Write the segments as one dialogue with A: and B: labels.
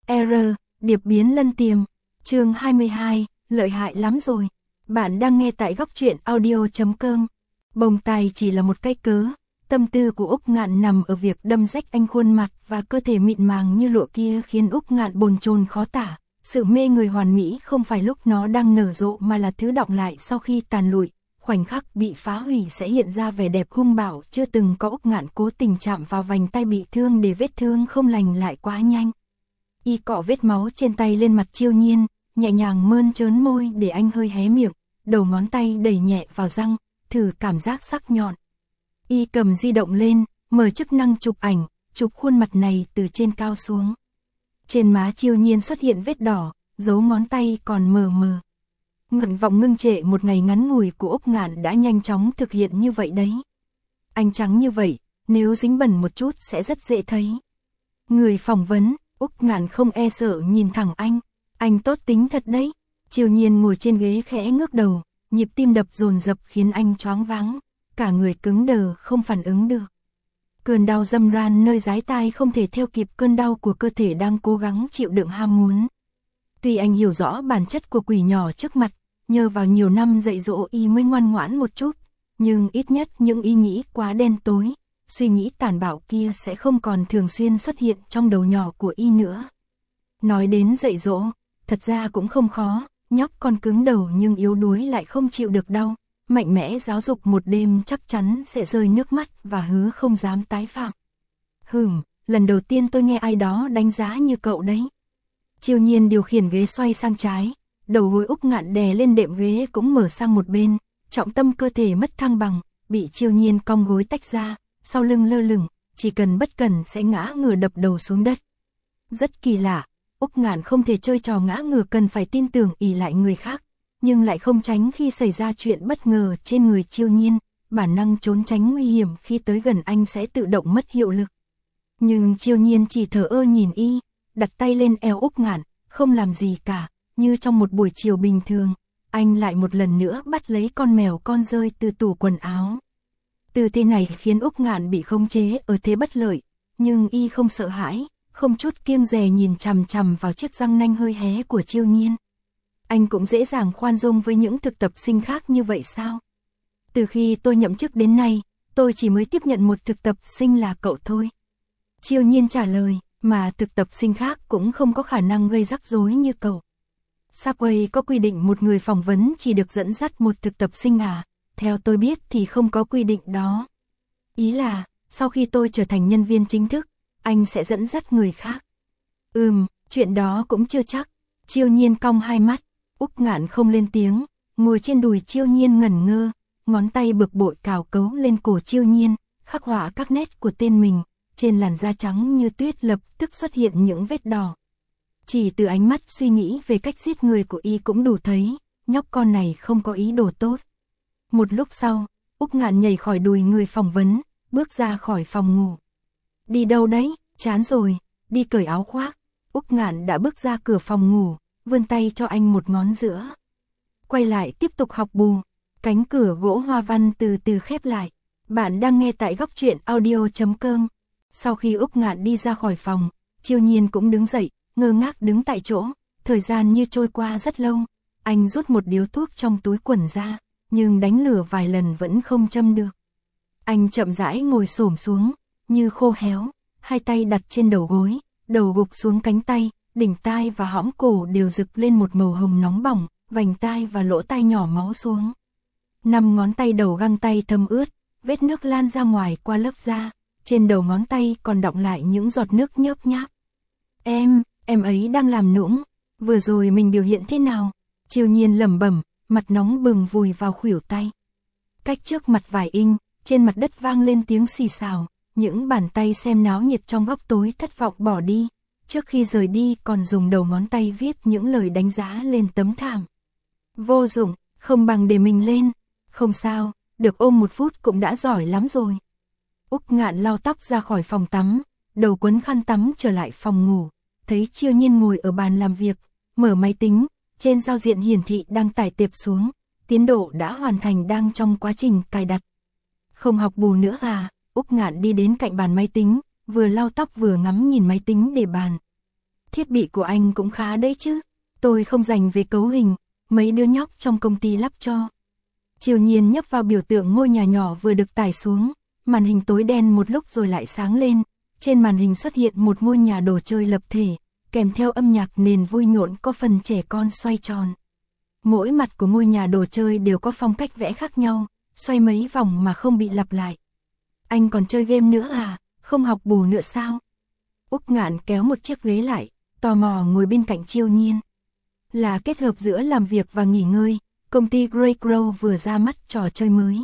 A: R, điệp biến lân tiềm, chương 22, lợi hại lắm rồi. Bạn đang nghe tại góc truyện audio.com. Bồng tai chỉ là một cái cớ, tâm tư của Úc Ngạn nằm ở việc đâm rách anh khuôn mặt và cơ thể mịn màng như lụa kia khiến Úc Ngạn bồn chồn khó tả. Sự mê người hoàn mỹ không phải lúc nó đang nở rộ mà là thứ đọng lại sau khi tàn lụi. Khoảnh khắc bị phá hủy sẽ hiện ra vẻ đẹp hung bạo chưa từng có. Úc Ngạn cố tình chạm vào vành tay bị thương để vết thương không lành lại quá nhanh. Y cọ vết máu trên tay lên mặt Chiêu Nhiên, nhẹ nhàng mơn trớn môi để anh hơi hé miệng, đầu ngón tay đẩy nhẹ vào răng, thử cảm giác sắc nhọn. Y cầm di động lên, mở chức năng chụp ảnh, chụp khuôn mặt này từ trên cao xuống. Trên má Chiêu Nhiên xuất hiện vết đỏ, dấu ngón tay còn mờ mờ. Nguyện vọng ngưng trệ một ngày ngắn ngủi của Úc Ngạn đã nhanh chóng thực hiện như vậy đấy. Anh trắng như vậy, nếu dính bẩn một chút sẽ rất dễ thấy. Người phỏng vấn, Úc Ngạn không e sợ nhìn thẳng anh tốt tính thật đấy. Chiêu Nhiên ngồi trên ghế khẽ ngước đầu, nhịp tim đập dồn dập khiến anh choáng váng, cả người cứng đờ không phản ứng được. Cơn đau râm ran nơi dái tai không thể theo kịp cơn đau của cơ thể đang cố gắng chịu đựng ham muốn. Tuy anh hiểu rõ bản chất của quỷ nhỏ trước mặt, nhờ vào nhiều năm dạy dỗ y mới ngoan ngoãn một chút, nhưng ít nhất những ý nghĩ quá đen tối, suy nghĩ tàn bạo kia sẽ không còn thường xuyên xuất hiện trong đầu nhỏ của y nữa. Nói đến dạy dỗ, thật ra cũng không khó, nhóc con cứng đầu nhưng yếu đuối lại không chịu được đau, mạnh mẽ giáo dục một đêm chắc chắn sẽ rơi nước mắt và hứa không dám tái phạm. Lần đầu tiên tôi nghe ai đó đánh giá như cậu đấy. Chiêu Nhiên điều khiển ghế xoay sang trái, đầu gối Úc Ngạn đè lên đệm ghế cũng mở sang một bên, trọng tâm cơ thể mất thăng bằng, bị Chiêu Nhiên cong gối tách ra, sau lưng lơ lửng, chỉ cần bất cẩn sẽ ngã ngửa đập đầu xuống đất. Rất kỳ lạ, Úc Ngạn không thể chơi trò ngã ngửa cần phải tin tưởng ỷ lại người khác, nhưng lại không tránh khi xảy ra chuyện bất ngờ trên người Chiêu Nhiên, bản năng trốn tránh nguy hiểm khi tới gần anh sẽ tự động mất hiệu lực. Nhưng Chiêu Nhiên chỉ thờ ơ nhìn y, đặt tay lên eo Úc Ngạn, không làm gì cả, như trong một buổi chiều bình thường, anh lại một lần nữa bắt lấy con mèo con rơi từ tủ quần áo. Tư thế này khiến Úc Ngạn bị khống chế ở thế bất lợi, nhưng y không sợ hãi, không chút kiêng dè nhìn chằm chằm vào chiếc răng nanh hơi hé của Chiêu Nhiên. Anh cũng dễ dàng khoan dung với những thực tập sinh khác như vậy sao? Từ khi tôi nhậm chức đến nay, tôi chỉ mới tiếp nhận một thực tập sinh là cậu thôi. Chiêu Nhiên trả lời, mà thực tập sinh khác cũng không có khả năng gây rắc rối như cậu. Subway có quy định một người phỏng vấn chỉ được dẫn dắt một thực tập sinh à? Theo tôi biết thì không có quy định đó. Ý là, sau khi tôi trở thành nhân viên chính thức, anh sẽ dẫn dắt người khác. Chuyện đó cũng chưa chắc. Chiêu Nhiên cong hai mắt, Úc Ngạn không lên tiếng, ngồi trên đùi Chiêu Nhiên ngẩn ngơ, ngón tay bực bội cào cấu lên cổ Chiêu Nhiên, khắc họa các nét của tên mình, trên làn da trắng như tuyết lập tức xuất hiện những vết đỏ. Chỉ từ ánh mắt suy nghĩ về cách giết người của y cũng đủ thấy, nhóc con này không có ý đồ tốt. Một lúc sau, Úc Ngạn nhảy khỏi đùi người phỏng vấn, bước ra khỏi phòng ngủ. Đi đâu đấy, chán rồi, đi cởi áo khoác. Úc Ngạn đã bước ra cửa phòng ngủ, vươn tay cho anh một ngón giữa. Quay lại tiếp tục học bù. Cánh cửa gỗ hoa văn từ từ khép lại. Bạn đang nghe tại góc truyện audio.com. Sau khi Úc Ngạn đi ra khỏi phòng, Chiêu Nhiên cũng đứng dậy, ngơ ngác đứng tại chỗ. Thời gian như trôi qua rất lâu. Anh rút một điếu thuốc trong túi quần ra, nhưng đánh lửa vài lần vẫn không châm được. Anh chậm rãi ngồi xổm xuống, như khô héo, hai tay đặt trên đầu gối, đầu gục xuống cánh tay, đỉnh tai và hõm cổ đều rực lên một màu hồng nóng bỏng, vành tai và lỗ tai nhỏ máu xuống. 5 ngón tay đầu găng tay thấm ướt, vết nước lan ra ngoài qua lớp da, trên đầu ngón tay còn đọng lại những giọt nước nhớp nháp. Em ấy đang làm nũng, vừa rồi mình biểu hiện thế nào? Chiêu Nhiên lẩm bẩm, mặt nóng bừng vùi vào khuỷu tay. Cách trước mặt vài inch, trên mặt đất vang lên tiếng xì xào, những bàn tay xem náo nhiệt trong góc tối thất vọng bỏ đi, trước khi rời đi còn dùng đầu ngón tay viết những lời đánh giá lên tấm thảm. Vô dụng, không bằng để mình lên, không sao, được ôm một phút cũng đã giỏi lắm rồi. Úc Ngạn lau tóc ra khỏi phòng tắm, đầu quấn khăn tắm trở lại phòng ngủ, thấy Chiêu Nhiên ngồi ở bàn làm việc, mở máy tính, trên giao diện hiển thị đang tải tệp xuống, tiến độ đã hoàn thành đang trong quá trình cài đặt. Không học bù nữa à? Úc Ngạn đi đến cạnh bàn máy tính, vừa lau tóc vừa ngắm nhìn máy tính để bàn. Thiết bị của anh cũng khá đấy chứ. Tôi không dành về cấu hình, mấy đứa nhóc trong công ty lắp cho. Triều Nhiên nhấp vào biểu tượng ngôi nhà nhỏ vừa được tải xuống, màn hình tối đen một lúc rồi lại sáng lên. Trên màn hình xuất hiện một ngôi nhà đồ chơi lập thể, kèm theo âm nhạc nền vui nhộn có phần trẻ con xoay tròn. Mỗi mặt của ngôi nhà đồ chơi đều có phong cách vẽ khác nhau, xoay mấy vòng mà không bị lặp lại. Anh còn chơi game nữa à, không học bù nữa sao? Úc Ngạn kéo một chiếc ghế lại, tò mò ngồi bên cạnh Triều Nhiên. Là kết hợp giữa làm việc và nghỉ ngơi, công ty Grey Crow vừa ra mắt trò chơi mới.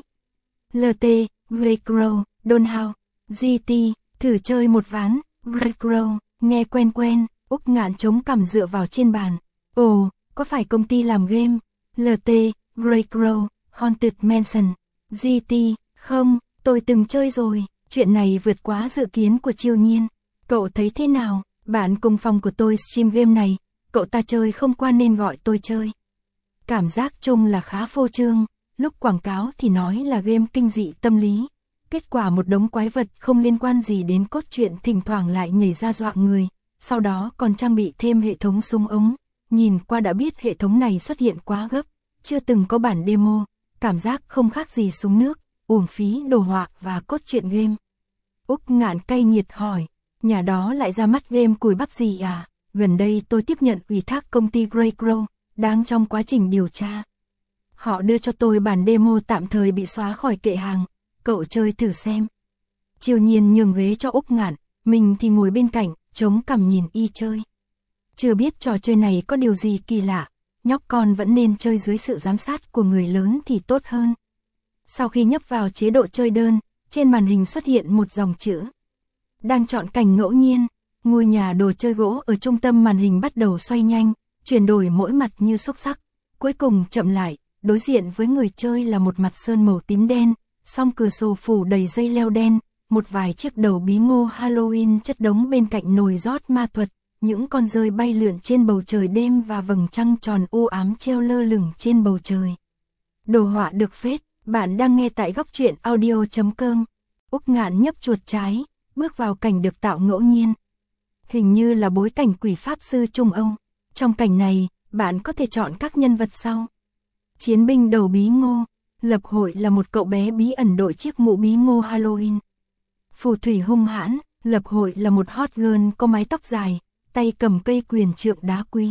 A: LT, Grey Crow, Dollhouse, GT, thử chơi một ván, Grey Crow, nghe quen quen, Úc Ngạn chống cằm dựa vào trên bàn. Ồ, có phải công ty làm game? LT, Grey Crow, Haunted Mansion, GT, không, tôi từng chơi rồi, chuyện này vượt quá dự kiến của Triều Nhiên. Cậu thấy thế nào? Bạn cùng phòng của tôi stream game này, cậu ta chơi không qua nên gọi tôi chơi. Cảm giác chung là khá phô trương, lúc quảng cáo thì nói là game kinh dị tâm lý. Kết quả một đống quái vật không liên quan gì đến cốt truyện thỉnh thoảng lại nhảy ra dọa người, sau đó còn trang bị thêm hệ thống súng ống. Nhìn qua đã biết hệ thống này xuất hiện quá gấp, chưa từng có bản demo, cảm giác không khác gì súng nước, uổng phí đồ họa và cốt truyện game. Úc Ngạn cay nghiệt hỏi, nhà đó lại ra mắt game cùi bắp gì à? Gần đây tôi tiếp nhận ủy thác công ty Grey Crow, đang trong quá trình điều tra. Họ đưa cho tôi bản demo tạm thời bị xóa khỏi kệ hàng, cậu chơi thử xem. Triều Nhiên nhường ghế cho Úc Ngạn, mình thì ngồi bên cạnh, chống cằm nhìn y chơi. Chưa biết trò chơi này có điều gì kỳ lạ, nhóc con vẫn nên chơi dưới sự giám sát của người lớn thì tốt hơn. Sau khi nhấp vào chế độ chơi đơn, trên màn hình xuất hiện một dòng chữ. Đang chọn cảnh ngẫu nhiên, ngôi nhà đồ chơi gỗ ở trung tâm màn hình bắt đầu xoay nhanh, chuyển đổi mỗi mặt như xúc sắc. Cuối cùng chậm lại, đối diện với người chơi là một mặt sơn màu tím đen, song cửa sổ phủ đầy dây leo đen, một vài chiếc đầu bí ngô Halloween chất đống bên cạnh nồi rót ma thuật, những con dơi bay lượn trên bầu trời đêm và vầng trăng tròn u ám treo lơ lửng trên bầu trời. Đồ họa được phết, bạn đang nghe tại góc truyện audio.com. Úc Ngạn nhấp chuột trái, bước vào cảnh được tạo ngẫu nhiên. Hình như là bối cảnh quỷ pháp sư Trung Âu. Trong cảnh này, bạn có thể chọn các nhân vật sau. Chiến binh đầu bí ngô, lập hội là một cậu bé bí ẩn đội chiếc mũ bí ngô Halloween. Phù thủy hung hãn, lập hội là một hot girl có mái tóc dài, tay cầm cây quyền trượng đá quý.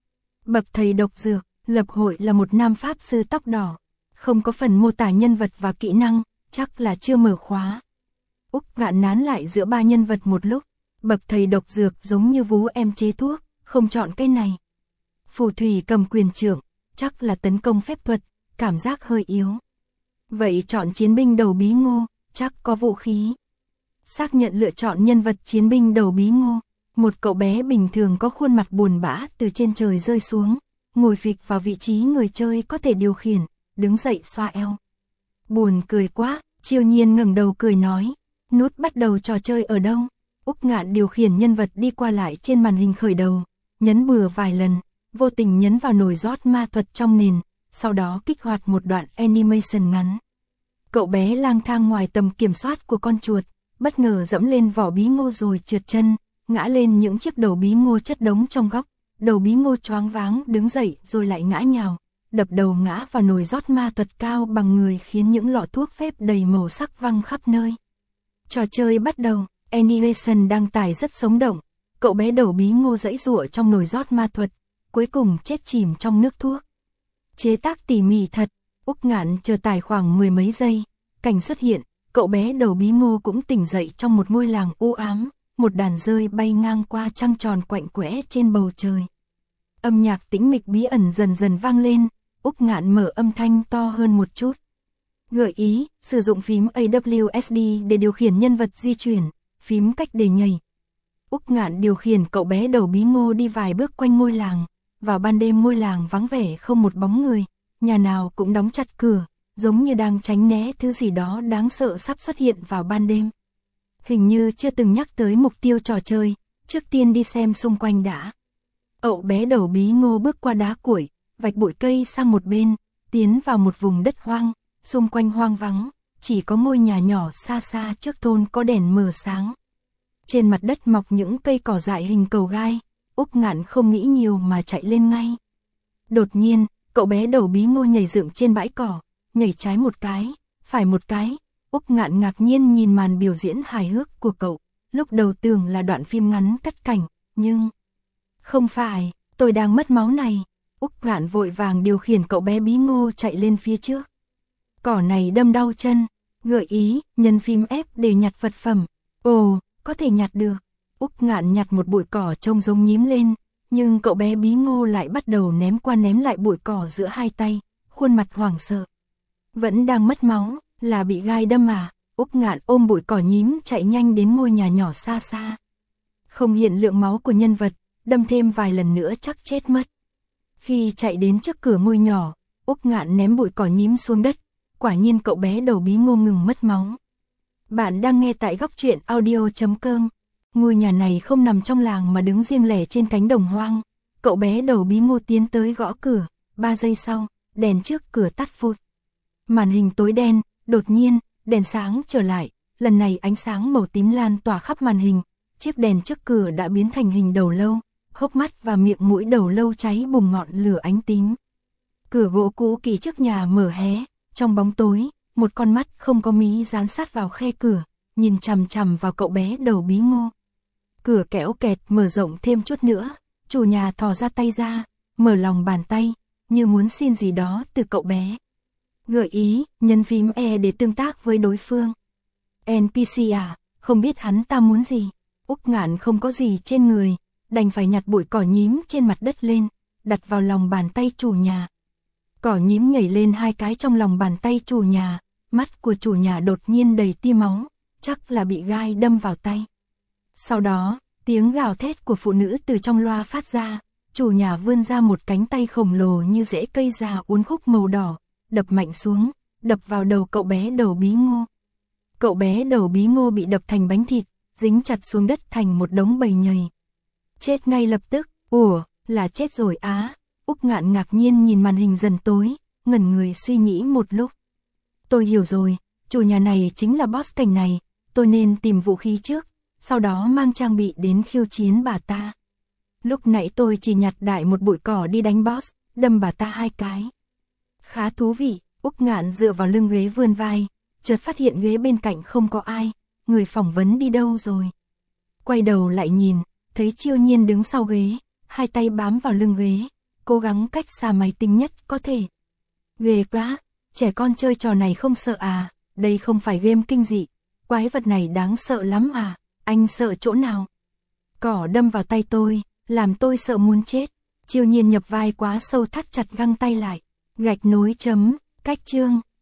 A: Bậc thầy độc dược, lập hội là một nam pháp sư tóc đỏ. Không có phần mô tả nhân vật và kỹ năng, chắc là chưa mở khóa. Úc Ngạn nán lại giữa ba nhân vật một lúc. Bậc thầy độc dược giống như vú em chế thuốc, không chọn cái này. Phù thủy cầm quyền trượng, chắc là tấn công phép thuật, cảm giác hơi yếu. Vậy chọn chiến binh đầu bí ngô, chắc có vũ khí. Xác nhận lựa chọn nhân vật chiến binh đầu bí ngô. Một cậu bé bình thường có khuôn mặt buồn bã từ trên trời rơi xuống, ngồi phịch vào vị trí người chơi có thể điều khiển, đứng dậy xoa eo. Buồn cười quá, Triều Nhiên ngẩng đầu cười nói, nút bắt đầu trò chơi ở đâu? Úc Ngạn điều khiển nhân vật đi qua lại trên màn hình khởi đầu, nhấn bừa vài lần, vô tình nhấn vào nồi rót ma thuật trong nền, sau đó kích hoạt một đoạn animation ngắn. Cậu bé lang thang ngoài tầm kiểm soát của con chuột, bất ngờ dẫm lên vỏ bí ngô rồi trượt chân, ngã lên những chiếc đầu bí ngô chất đống trong góc, đầu bí ngô choáng váng đứng dậy rồi lại ngã nhào, đập đầu ngã vào nồi rót ma thuật cao bằng người khiến những lọ thuốc phép đầy màu sắc văng khắp nơi. Trò chơi bắt đầu, animation đăng tải rất sống động, cậu bé đầu bí ngô giãy giụa trong nồi rót ma thuật, cuối cùng chết chìm trong nước thuốc. Chế tác tỉ mỉ thật, Úc Ngạn chờ tải khoảng mười mấy giây, cảnh xuất hiện, cậu bé đầu bí ngô cũng tỉnh dậy trong một ngôi làng u ám, một đàn dơi bay ngang qua trăng tròn quạnh quẽ trên bầu trời. Âm nhạc tĩnh mịch bí ẩn dần dần vang lên, Úc Ngạn mở âm thanh to hơn một chút. Gợi ý, sử dụng phím AWSD để điều khiển nhân vật di chuyển, phím cách để nhảy. Úc Ngạn điều khiển cậu bé đầu bí ngô đi vài bước quanh ngôi làng, vào ban đêm ngôi làng vắng vẻ không một bóng người, nhà nào cũng đóng chặt cửa, giống như đang tránh né thứ gì đó đáng sợ sắp xuất hiện vào ban đêm. Hình như chưa từng nhắc tới mục tiêu trò chơi, trước tiên đi xem xung quanh đã. Cậu bé đầu bí ngô bước qua đá cuội, vạch bụi cây sang một bên, tiến vào một vùng đất hoang, xung quanh hoang vắng, chỉ có ngôi nhà nhỏ xa xa trước thôn có đèn mờ sáng. Trên mặt đất mọc những cây cỏ dại hình cầu gai, Úc Ngạn không nghĩ nhiều mà chạy lên ngay. Đột nhiên, cậu bé đầu bí ngô nhảy dựng trên bãi cỏ, nhảy trái một cái, phải một cái. Úc Ngạn ngạc nhiên nhìn màn biểu diễn hài hước của cậu, lúc đầu tưởng là đoạn phim ngắn cắt cảnh, nhưng... Không phải, tôi đang mất máu này. Úc Ngạn vội vàng điều khiển cậu bé bí ngô chạy lên phía trước. Cỏ này đâm đau chân, gợi ý, nhân phím F để nhặt vật phẩm. Ồ, có thể nhặt được. Úc Ngạn nhặt một bụi cỏ trông giống nhím lên, nhưng cậu bé bí ngô lại bắt đầu ném qua ném lại bụi cỏ giữa hai tay, khuôn mặt hoảng sợ. Vẫn đang mất máu, là bị gai đâm à? Úc Ngạn ôm bụi cỏ nhím chạy nhanh đến ngôi nhà nhỏ xa xa. Không hiện lượng máu của nhân vật, đâm thêm vài lần nữa chắc chết mất. Khi chạy đến trước cửa ngôi nhỏ, Úc Ngạn ném bụi cỏ nhím xuống đất, quả nhiên cậu bé đầu bí ngô ngừng mất máu. Bạn đang nghe tại góc truyện audio.com. Ngôi nhà này không nằm trong làng mà đứng riêng lẻ trên cánh đồng hoang. Cậu bé đầu bí ngô tiến tới gõ cửa, 3 giây sau, đèn trước cửa tắt phụt. Màn hình tối đen, đột nhiên, đèn sáng trở lại, lần này ánh sáng màu tím lan tỏa khắp màn hình, chiếc đèn trước cửa đã biến thành hình đầu lâu, hốc mắt và miệng mũi đầu lâu cháy bùng ngọn lửa ánh tím. Cửa gỗ cũ kỹ trước nhà mở hé, trong bóng tối, một con mắt không có mí dán sát vào khe cửa, nhìn chằm chằm vào cậu bé đầu bí ngô. Cửa kéo kẹt mở rộng thêm chút nữa, chủ nhà thò ra tay ra, mở lòng bàn tay, như muốn xin gì đó từ cậu bé. Gợi ý, nhấn phím E để tương tác với đối phương. NPC à, không biết hắn ta muốn gì. Úc Ngạn không có gì trên người, đành phải nhặt bụi cỏ nhím trên mặt đất lên, đặt vào lòng bàn tay chủ nhà. Cỏ nhím nhảy lên 2 cái trong lòng bàn tay chủ nhà, mắt của chủ nhà đột nhiên đầy tia máu, chắc là bị gai đâm vào tay. Sau đó, tiếng gào thét của phụ nữ từ trong loa phát ra, chủ nhà vươn ra một cánh tay khổng lồ như rễ cây già uốn khúc màu đỏ, đập mạnh xuống, đập vào đầu cậu bé đầu bí ngô. Cậu bé đầu bí ngô bị đập thành bánh thịt, dính chặt xuống đất thành một đống bầy nhầy. Chết ngay lập tức, ủa, là chết rồi á. Úc Ngạn ngạc nhiên nhìn màn hình dần tối, ngẩn người suy nghĩ một lúc. Tôi hiểu rồi, chủ nhà này chính là boss cảnh này, tôi nên tìm vũ khí trước, sau đó mang trang bị đến khiêu chiến bà ta. Lúc nãy tôi chỉ nhặt đại một bụi cỏ đi đánh boss, đâm bà ta 2 cái. Khá thú vị, Úc Ngạn dựa vào lưng ghế vươn vai, chợt phát hiện ghế bên cạnh không có ai, người phỏng vấn đi đâu rồi. Quay đầu lại nhìn, thấy Chiêu Nhiên đứng sau ghế, 2 tay bám vào lưng ghế, cố gắng cách xa máy tính nhất có thể. Ghê quá, trẻ con chơi trò này không sợ à, đây không phải game kinh dị, quái vật này đáng sợ lắm à, anh sợ chỗ nào? Cỏ đâm vào tay tôi, làm tôi sợ muốn chết. Chiêu Nhiên nhập vai quá sâu thắt chặt găng tay lại, gạch nối chấm, cách chương.